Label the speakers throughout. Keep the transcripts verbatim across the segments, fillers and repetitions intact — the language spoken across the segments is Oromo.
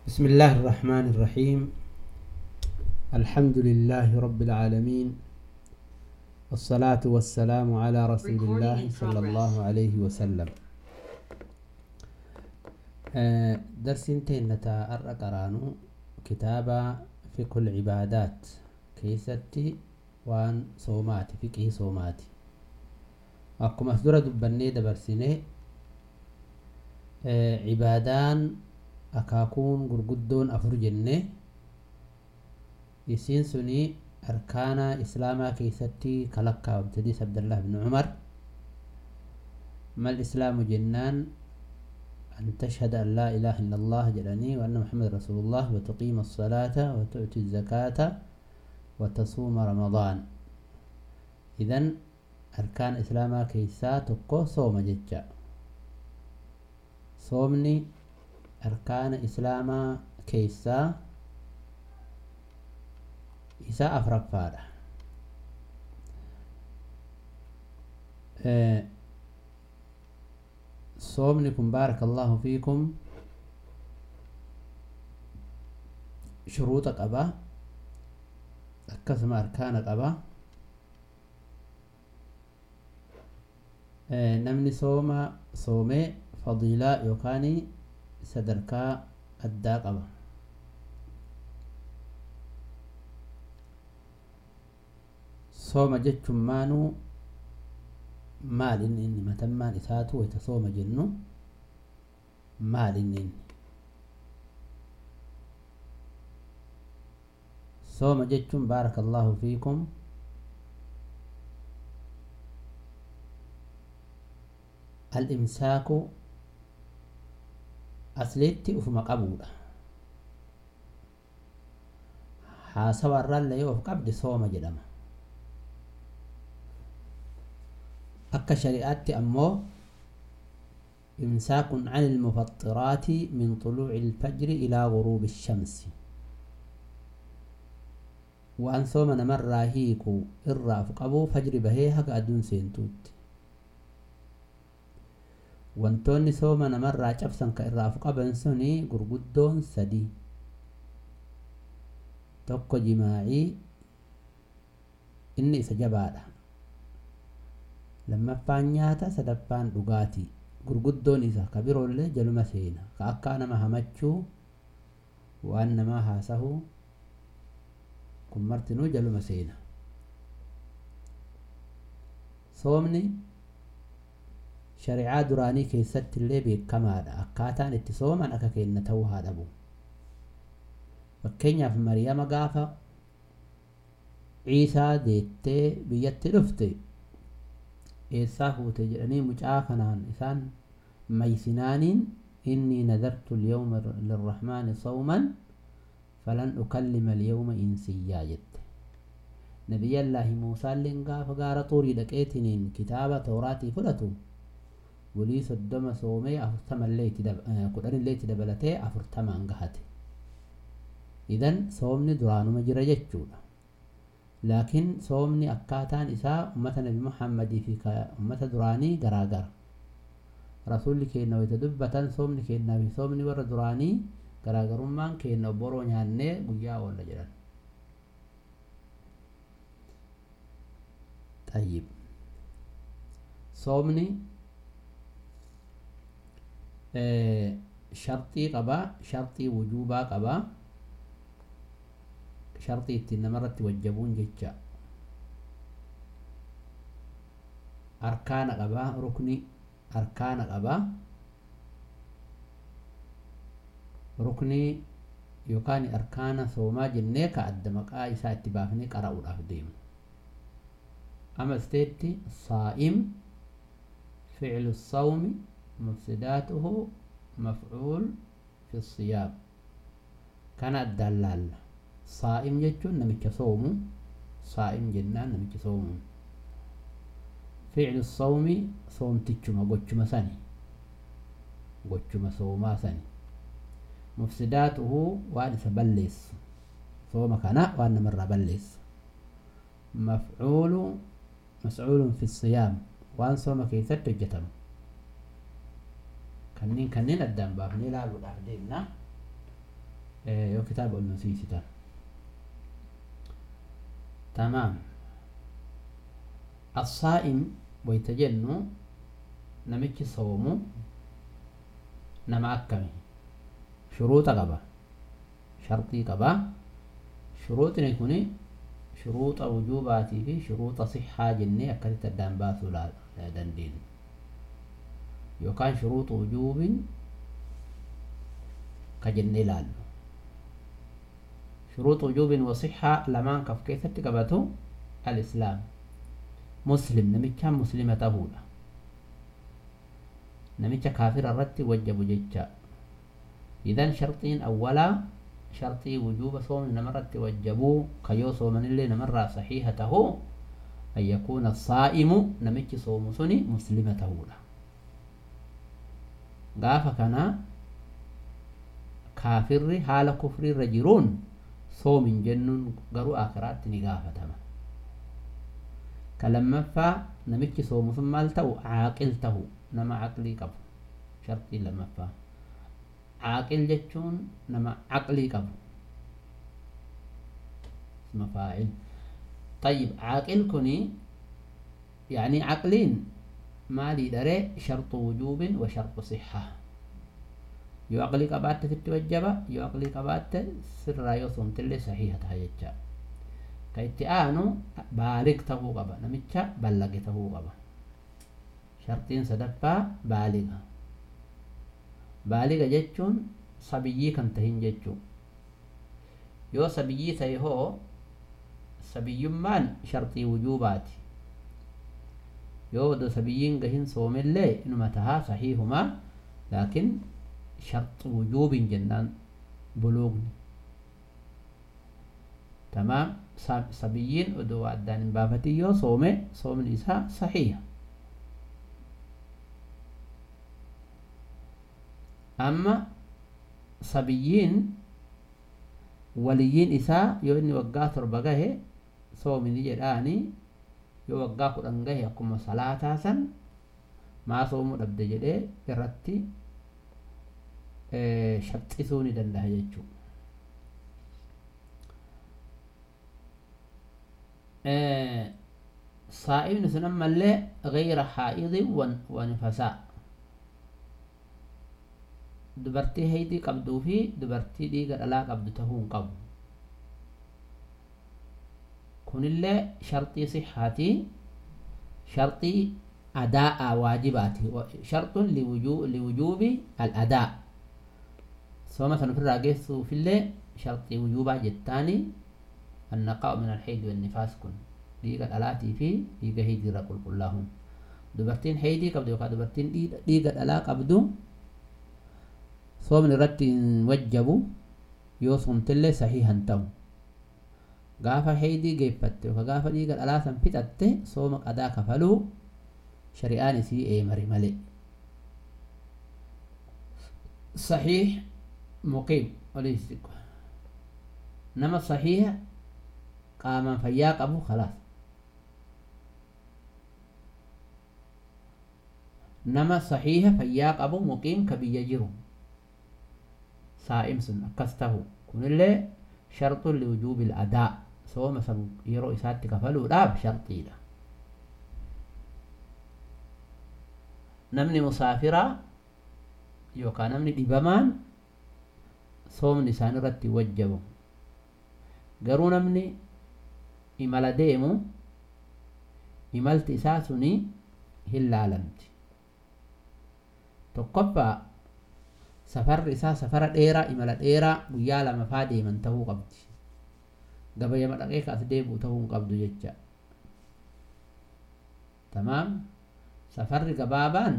Speaker 1: بسم الله الرحمن الرحيم. الحمد لله رب العالمين، والصلاة والسلام على رسول الله صلى الله عليه وسلم. درس انتين نتا الرقرانو كتابة فقه العبادات كيستي وان صوماتي فقه صوماتي أقوم أصدر دبني دبرسيني عبادان أكاكون غرغدون أفر جنة يسين سني أركانا إسلاما كيستي كلكا وابتديس عبد الله بن عمر. ما الإسلام جنان؟ أن تشهد أن لا إله إلا الله جلني وأن محمد رسول الله وتقيم الصلاة وتؤتي الزكاة وتصوم رمضان. إذن أركان إسلاما كيسا تقو صوم ججا. صومني أركان إسلاما كيسا إسا أفرق فارح. أه صومنكم بارك الله فيكم شروطك أبا أكسم أركانك أبا. أه نمني صوم صومي فضيلة يوكاني سدركا الداق أبا. صوم جتشم مانو مال إني متمان إساتو ويتصوم جنو مال إني صوم جتشم بارك الله فيكم الإمساك أسليتي أفما قبولا حاسوا الرال يوف قبل صوم جدما أكا شريعتي أمو إمساك عن المفطرات من طلوع الفجر إلى غروب الشمس. وأن صوم نمر راهيكو إرى فقبو فجر بهيها قادون سينتوت. وانتوني صوم نمر راجبسن كإرى فقبن سني قرقودون سدي. توقو جماعي إني سجبادا لما فانياتا سدفان دغاتي غرغدون إذا كبيرو اللي جلو مسينا كأكانا ما همتشو وأن ما هاسهو كمرتنو جلو مسينا. صومني شريعة دراني كيست اللي بكمال أكاتان اتسوما أكا كينا توها دبو. فكينيا في مريم قافة عيسى ديتي بيت رفتي إيساه تجرني مجاكنا إنسان ميسنان إني نذرت اليوم للرحمن صوما فلن أكلم اليوم إنسيا جد. نبي الله موسى لنقا فقار طوري لكيتنين كتابة توراتي فلتو وليس الدم صومي أفرتم الليت دب... آه قدر الليت دبلتي أفرتم أنقهتي. إذن صومني درانو مجرى جتشونا. لكن صومني أكاتان إساء أمة نبي محمد في أمة دراني غراغر. رسول كينا ويتدبتان صومني كينا في صومني ور دراني غراغر أمان كينا برو نهاني قيا ولا جران. طيب صومني اه شرطي قبا شرطي وجوبا قبا شرطي التنمرة توجبون جيتشا أركان قبا ركني أركان قبا ركني يوكاني أركان ثوما جنيكا الدمك آيسا اتبافني قرأوا الأفديم. أما استيتي صائم فعل الصوم مفسداته مفعول في الصيام كان الدلال. صائم جتون نمك صومو صائم جنان نمك صومو. فعل الصوم صوم تجمع قجمع سني قجمع صوما سني. مفسداته وان سبلس صوم كان وان مرة بلس. مفعول مسعول في الصيام وان صوم كيست جتم. كنين كنين الدم بابني لا الوداع دينا يو كتاب النسيسي ده. تمام. الصائم ويتجنو نمك صومو نما أكمي شروط قبا شرطي قبا شروط نكوني شروط وجوباتي في شروط صحة جنة أكدت الدنباث لا دندين يوكان شروط وجوب كجنة لال شروط وجوب وصحة لمان كف كيف تقبته الإسلام مسلم نمكا مسلمة هولا نمكا كافر الرت وجب جيتشا إذن شرطين أولا شرطي وجوب صوم نمرت وجبوا كيو صومن اللي نمر صحيحته أن يكون الصائم نمك صوم سني مسلمة هولا غافا كان كافر حال كفر رجرون صوم جنون غرو آخرات نغافة تما كلما فا نمك صوم ثم مالته عاقلته نما عقلي قبو شرطي لما فا عاقل جتون نما عقلي قبو اسم فاعل. طيب عاقل كوني يعني عقلين ما لي دري شرط وجوب وشرط صحة يو عقلي قبات تتوجب يو عقلي قبات سر يوصم تلي صحيحة هيجا كايتآنو بالغ تهو قبا نمتشا بلغ تهو قبا شرطين سدفا بالغة بالغة جتون صبيي كان تهين جتون يو صبيي تيهو صبيي مان شرطي وجوباتي يو دو صبيين قهين صوم اللي إنما تها صحيحما لكن شرط وجوب جنان بلوغني تمام. صبيين ودو عدان بافتي يو صومي صوم الإساء صحيح. أما صبيين وليين إساء يو إني وقات ربقه صوم نجد آني يو وقاك رنقه يقوم صلاة سن ما صوم ربد جده إرتي اه شبتسوني دنده يجو اه صائم نسنما اللي غير حائض ونفساء دبرتي هيدي قبضو في دبرتي دي قد ألا قبضو تهون قبض كون اللي شرطي صحاتي شرطي أداء واجباتي شرط لوجوب لوجوب الأداء سواء مثلا في الراقص في اللي شرطي وجوبا جتاني النقاء من الحيض والنفاس كن دي قد ألاتي في دي قد هيدي رقل كلهم دبرتين هيدي قبضو يقع دبرتين دي قد ألا قبضو صوم نرتي وجبوا يوصم تلي صحيحا تم غافا هيدي جيبت وغافا دي قال ألا سنفتت صوم قدا كفلو شريان سي اي مري ملي صحيح مقيم وليس نما صحيح قام فياق أبو خلاص نما صحيح فياق أبو مقيم كبي يجرو صائم سن أكسته كن اللي شرط لوجوب الأداء سواء مثلا يرو إساتك فلو لا بشرطي له نمني مسافرة يوكا نمني دبمان صوم نسان رتي وجبه قرو نمني إمال ديمو إمالت إساسني هلا علمتي تقفى سفر إساس سفر ديرا إمال ديرا ويالا مفادي من تهو قبضي قبل يوم دقيقة أتديبو تهو قبضو ججا تمام. سفر قبابان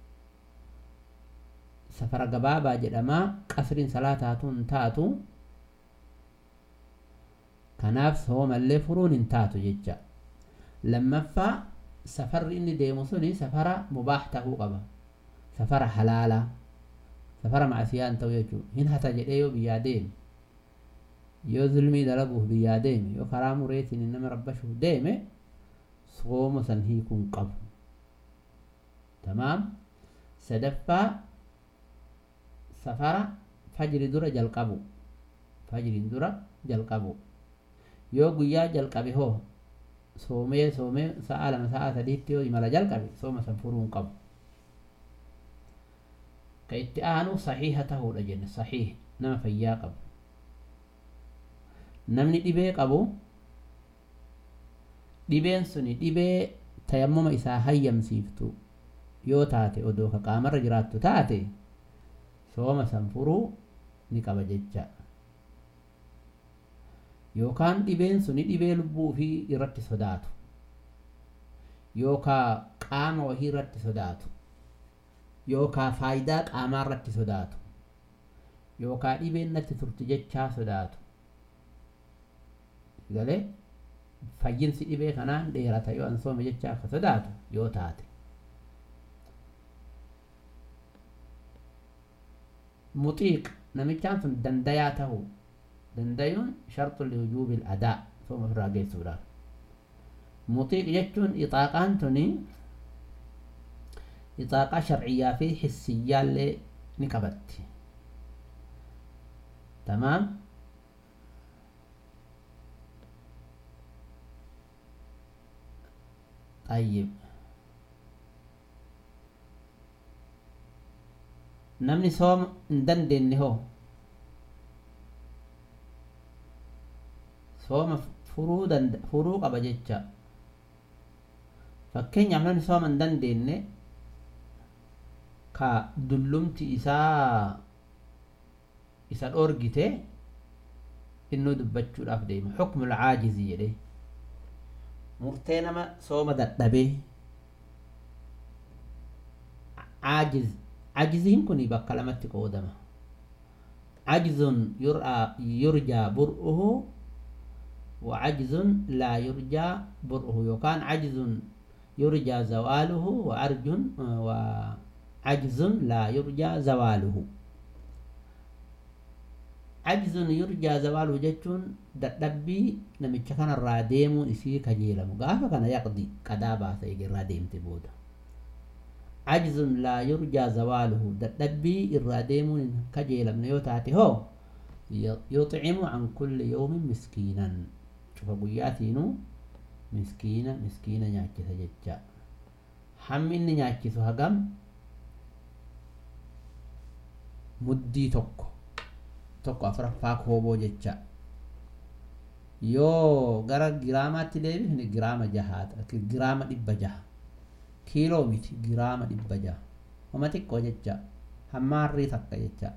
Speaker 1: سفر قبابا جدما قصر صلاة تاتون تاتو كناف هو ملي فرون تاتو ججا لما فا سفر إني ديموسوني سفر مباح تهو قبا سفر حلالا سفر معسيان تو يجو هن هتا جديو بيادين يو ظلمي دلبوه بيادين يو كرامو ريتين إنما ربشو ديمي صوم سنهيكم قبو تمام. سدفا سفر فجر درج القبو fajriin dura jalqabu yoo guyyaa jalqabe hoo soomee soomee sa'a lama sa'a sadiitti yoo imala jalqabe sooma san furuu hin qabu ka itti aanu sahiha tahuudha jenne sahih nama fayyaa qabu namni dhibee qabu dhibeen suni dhibee tayammuma isaa hayyamsiiftu yoo taate odoo ka qaamarra jiraattu taate sooma san furuu ni qaba jecha yookaan dhibeen suni dhibee lubbuu ofii irratti sodaatu yookaan qaama wahii irratti sodaatu yookaan faayidaa qaamaa irratti sodaatu yookaan dhibeen natti turti jechaa sodaatu galee fayyinsi dhibee kanaan dheerata yoo an soome jechaa akka sodaatu yoo taate muxiiq namichaan sun dandayaa tahuu dandayuun sharxu liwujuubil adaa sooma ofirraa geessuudhaaf muxiiq jechuun ixaaqaan tuni ixaaqaa sharciyyaa fi hissiyyaallee ni qabatti tamaam طيب namni sooma hin dandeenye hoo sooma furuu danda furuu qaba jecha fakkeenyaaf namni sooma hin dandeenye ka dullumti isaa isa dhoorgite innuu dubbachuudhaaf deema hukmul caajizii jedhee murtee nama sooma dadhabee caajiz cajiziin kun bakka lamatti qoodama cajzun yurjaa bur'uhu wa cajzun laa yurjaa bur'uhu yookaan cajzun yurjaa zawaaluhu wa arjun wa cajzun laa yurjaa zawaaluhu cajzun yurjaa zawaaluhu jechuun dadhabbii namicha kanarraa deemuun isii kajeelamu gaafa kana yaqdi qadaa baasa irraa deemte booda cajzun laa yurjaa zawaaluhu dadhabbii irraa deemuun kajeelamne yoo taate hoo yuxcimu can kulli yawmin miskiinan cufa guyyaatiinuu miskiina miskiina nyaachisa jecha hammi inni nyaachisu hagam muddii tokko tokko afuraffaa kooboo jecha yoo gara giraamaatti deebifne giraama jahaata giraama dhibba jaha kiiloo miti giraama dhibba jaha homa xiqqoo jecha hammaarrii takka jecha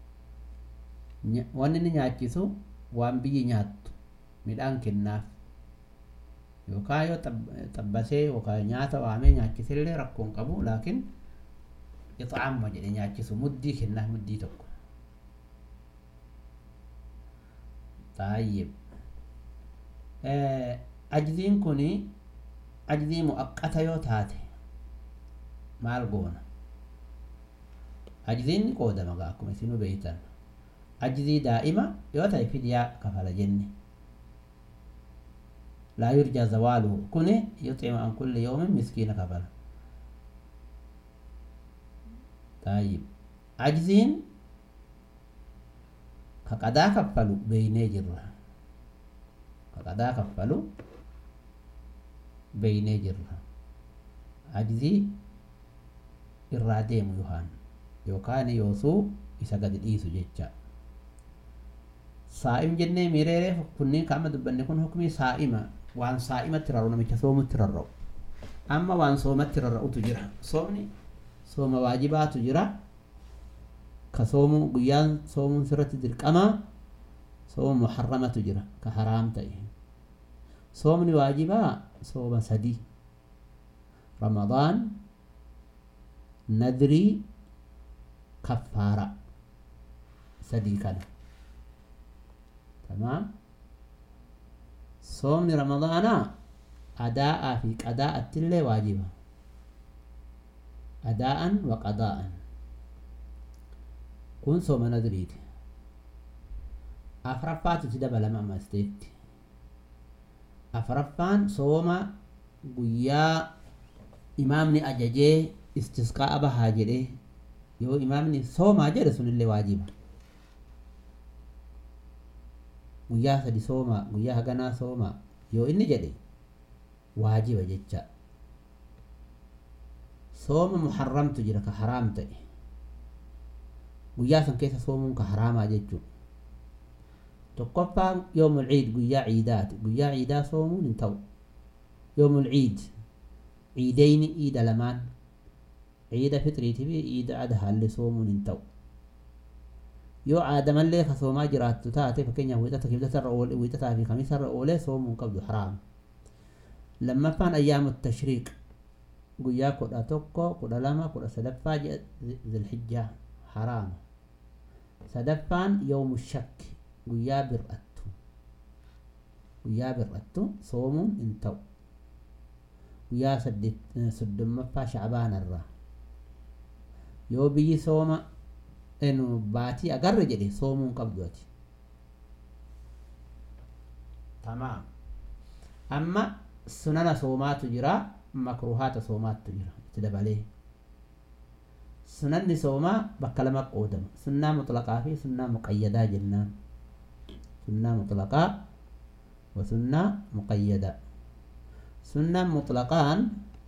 Speaker 1: wanni inni nyaachisu waan biyyi nyaattu midhaan kennaaf yookaan yoo xabbasee yookaan nyaata waamee nyaachisillee rakkoon qabu laakiin ixaamma jedhe nyaachisu muddii kennaaf muddii tokko طيب ajziin kuni ajzii mu'aqqata yoo taate maal goona ajziin ni qoodama gaa akkuma isinuu beeytan ajzii daa'ima yoo ta'e fidyaa kafala jenne laa yurjaa zawaaluhu kuni yuxcimu an kulli yawmin miskiina kafala طيب ajziin ka qadaa kaffalu beeynee jirra ka qadaa kaffalu beeynee jirra ajzii irraa deemu yohaan yookaan yoosuu isa gadi dhiisu jecha saa'im jennee mireeree kunniin ka amma dubbanne kun hukmii saa'ima waan saa'imatti rarra'u namicha soomutti rarra'u amma waan soomatti rarra'utu jira soomni sooma waajibaatu jira ka soomu guyyaan soomuun sirratti dirqama sooma muharramatu jira ka haraam ta'e soomni waajibaa sooma sadii ramadaan nadrii kaffaara sadii kana tamaam soomni ramadaanaa adaa'aa fi qadaa'attillee waajiba adaa'an wa qadaa'an kun sooma nadriiti afraffaatu itti dabalama ammas ta'etti afraffaan sooma guyyaa imaamni ajajee istisqaa'a bahaa jedhee yoo imaamni soomaa jedhe sunillee waajiba guyyaa sadi sooma guyyaa haganaa sooma yoo inni jedhe waajiba jecha. sooma muharramtu jira ka haraam ta'e guyyaa san keessa soomuun ka haraamaa jechuudha. tokkoffaan yoomul ciid guyyaa ciidaati guyyaa ciidaa soomuun hin ta'u. yoomul ciid ciideyni ciida lamaan ciida fitriitii fi ciida adhaallee soomuun hin ta'u. yoo aadamallee ka soomaa jiraattu taate fakkeenyaaf wiixata kibxatarra oole wiixataa fi kamiisarra oolee soomuun qabdu haraam. lammaffaan ayyaamu tashriiq guyyaa kudha tokko kudha lama kudha sadaffaa ji'a zilhijjaa haraama. sadaffaan yoomu shakki guyyaa bir'attu guyyaa bir'attu soomuun hin ta'u. guyyaa soddommaffaa shacbaanarraa yoo biyyi sooma enu baatii agarre jedhe soomuun qabdu ati. tamaam. amma sunana soomaatu jira makruhaata soomaatu jira itti dabalee. sunanni soomaa bakka lama qoodama sunnaa mutlaqaa fi sunnaa muqayyadaa jennaan. sunnaa mutlaqaa wa sunnaa muqayyadaa. sunnaan mutlaqaan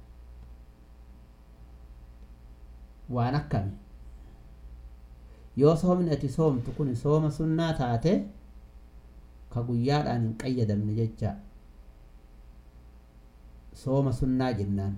Speaker 1: waan akkami yoo soomni ati soomtu kun sooma sunnaa taate ka guyyaadhaan hin qayyadamne jecha sooma sunnaa jennaan.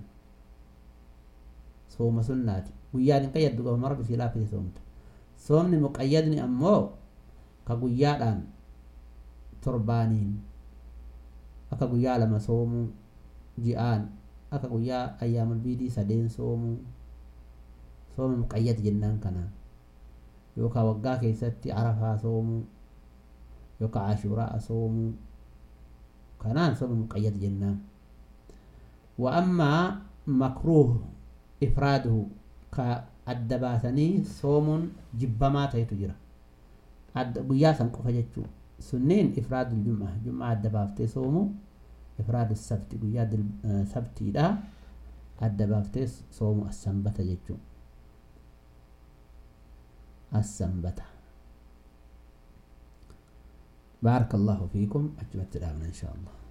Speaker 1: sooma sunnaati guyyaan hin qayyaddu qaba mara bisii laaffise soomta. soomni muqayyadni ammoo ka guyyaadhaan torbaaniin akka guyyaa lama soomuu ji'aan akka guyyaa ayyaamul biidii sadeen soomuu sooma muqayyad jennaan kanaan. yookaan waggaa keessatti arafaa soomuu yookaan ashuuraa soomuu kanaan sooma muqayyad jennaan. wa ammaa makruuh ifraaduhu ka adda baasanii soomuun jibbamaa ta'etu jira. guyyaa san qofa jechuu sunniin ifraadul jum'aa jum'aa adda baaftee soomuu ifraadus sabti guyyaa sabtiidha adda baaftee soomuu as-sanbata jechuu. السنبتة. بارك الله فيكم أجمعت الآن إن شاء الله.